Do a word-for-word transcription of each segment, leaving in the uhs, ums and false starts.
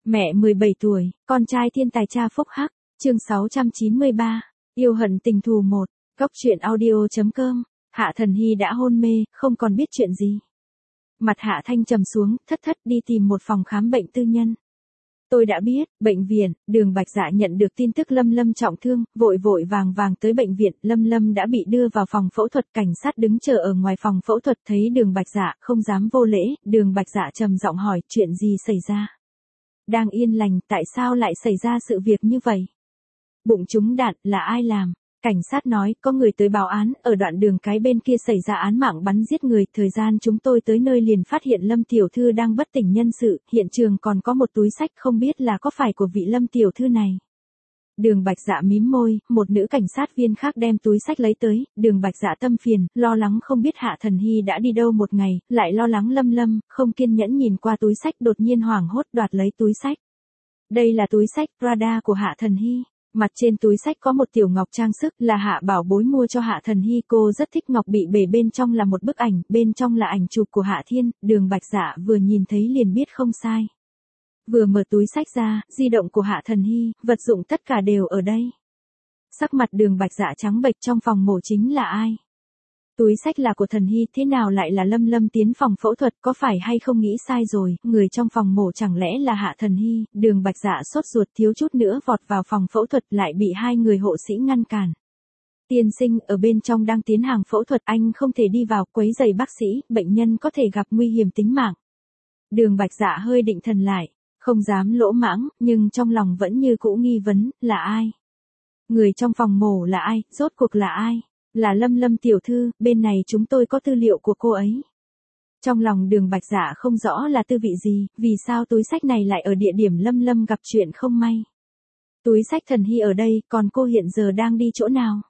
Mẹ mười bảy tuổi, con trai thiên tài cha phúc hắc, chương sáu trăm chín mươi ba, yêu hận tình thù một, góc truyện audio chấm com, Hạ Thần Hy đã hôn mê, không còn biết chuyện gì. Mặt Hạ Thanh trầm xuống, thất thất đi tìm một phòng khám bệnh tư nhân. Tôi đã biết, bệnh viện, Đường Bạch Dạ nhận được tin tức Lâm Lâm trọng thương, vội vội vàng vàng tới bệnh viện, Lâm Lâm đã bị đưa vào phòng phẫu thuật, cảnh sát đứng chờ ở ngoài phòng phẫu thuật thấy Đường Bạch Dạ, không dám vô lễ, Đường Bạch Dạ trầm giọng hỏi, chuyện gì xảy ra? Đang yên lành, tại sao lại xảy ra sự việc như vậy? Bụng trúng đạn, là ai làm? Cảnh sát nói, có người tới báo án, ở đoạn đường cái bên kia xảy ra án mạng bắn giết người, thời gian chúng tôi tới nơi liền phát hiện Lâm tiểu thư đang bất tỉnh nhân sự, hiện trường còn có một túi xách không biết là có phải của vị Lâm tiểu thư này. Đường Bạch Dạ mím môi, một nữ cảnh sát viên khác đem túi xách lấy tới, Đường Bạch Dạ tâm phiền, lo lắng không biết Hạ Thần Hy đã đi đâu một ngày, lại lo lắng Lâm Lâm, không kiên nhẫn nhìn qua túi xách, đột nhiên hoảng hốt đoạt lấy túi xách. Đây là túi xách Prada của Hạ Thần Hy. Mặt trên túi xách có một tiểu ngọc trang sức, là Hạ bảo bối mua cho Hạ Thần Hy, cô rất thích ngọc bị bể, bên trong là một bức ảnh, bên trong là ảnh chụp của Hạ Thiên, Đường Bạch Dạ vừa nhìn thấy liền biết không sai. Vừa mở túi xách ra, di động của Hạ Thần Hy, vật dụng tất cả đều ở đây. Sắc mặt Đường Bạch Dạ trắng bệch, trong phòng mổ chính là ai? Túi xách là của Thần Hy, thế nào lại là Lâm Lâm tiến phòng phẫu thuật, có phải hay không nghĩ sai rồi, người trong phòng mổ chẳng lẽ là Hạ Thần Hy? Đường Bạch Dạ sốt ruột thiếu chút nữa vọt vào phòng phẫu thuật, lại bị hai người hộ sĩ ngăn cản. Tiên sinh, ở bên trong đang tiến hành phẫu thuật, anh không thể đi vào, quấy rầy bác sĩ, bệnh nhân có thể gặp nguy hiểm tính mạng. Đường Bạch Dạ hơi định thần lại, không dám lỗ mãng, nhưng trong lòng vẫn như cũ nghi vấn, là ai? Người trong phòng mổ là ai, rốt cuộc là ai? Là Lâm Lâm tiểu thư, bên này chúng tôi có tư liệu của cô ấy. Trong lòng Đường Bạch Dạ không rõ là tư vị gì, vì sao túi xách này lại ở địa điểm Lâm Lâm gặp chuyện không may. Túi xách Thần Hy ở đây, còn cô hiện giờ đang đi chỗ nào?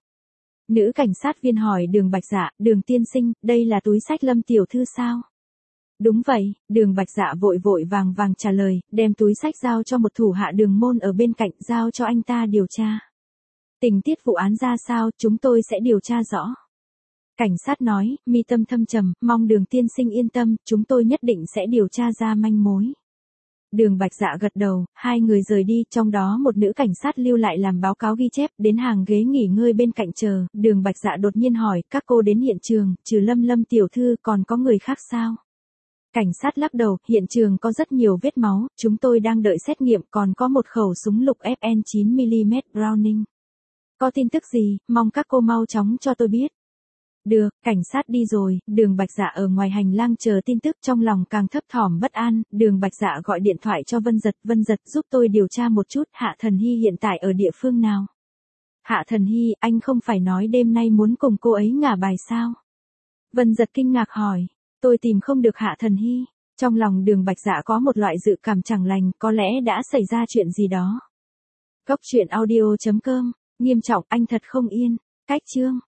Nữ cảnh sát viên hỏi Đường Bạch Dạ, Đường tiên sinh, đây là túi xách Lâm tiểu thư sao? Đúng vậy, Đường Bạch Dạ vội vội vàng vàng trả lời, đem túi xách giao cho một thủ hạ Đường Môn ở bên cạnh, giao cho anh ta điều tra. Tình tiết vụ án ra sao, chúng tôi sẽ điều tra rõ. Cảnh sát nói, mi tâm thâm trầm, mong Đường tiên sinh yên tâm, chúng tôi nhất định sẽ điều tra ra manh mối. Đường Bạch Dạ gật đầu, hai người rời đi, trong đó một nữ cảnh sát lưu lại làm báo cáo ghi chép, đến hàng ghế nghỉ ngơi bên cạnh chờ, Đường Bạch Dạ đột nhiên hỏi, các cô đến hiện trường, trừ Lâm Lâm tiểu thư còn có người khác sao? Cảnh sát lắc đầu, hiện trường có rất nhiều vết máu, chúng tôi đang đợi xét nghiệm, còn có một khẩu súng lục F N chín mi li mét Browning. Có tin tức gì, mong các cô mau chóng cho tôi biết. Được, cảnh sát đi rồi, Đường Bạch Dạ ở ngoài hành lang chờ tin tức, trong lòng càng thấp thỏm bất an, Đường Bạch Dạ gọi điện thoại cho Vân Giật, Vân Giật giúp tôi điều tra một chút, Hạ Thần Hy hiện tại ở địa phương nào? Hạ Thần Hy, anh không phải nói đêm nay muốn cùng cô ấy ngả bài sao? Vân Giật kinh ngạc hỏi, tôi tìm không được Hạ Thần Hy, trong lòng Đường Bạch Dạ có một loại dự cảm chẳng lành, có lẽ đã xảy ra chuyện gì đó. Góc truyện audio chấm com, nghiêm trọng, anh thật không yên, cách chương.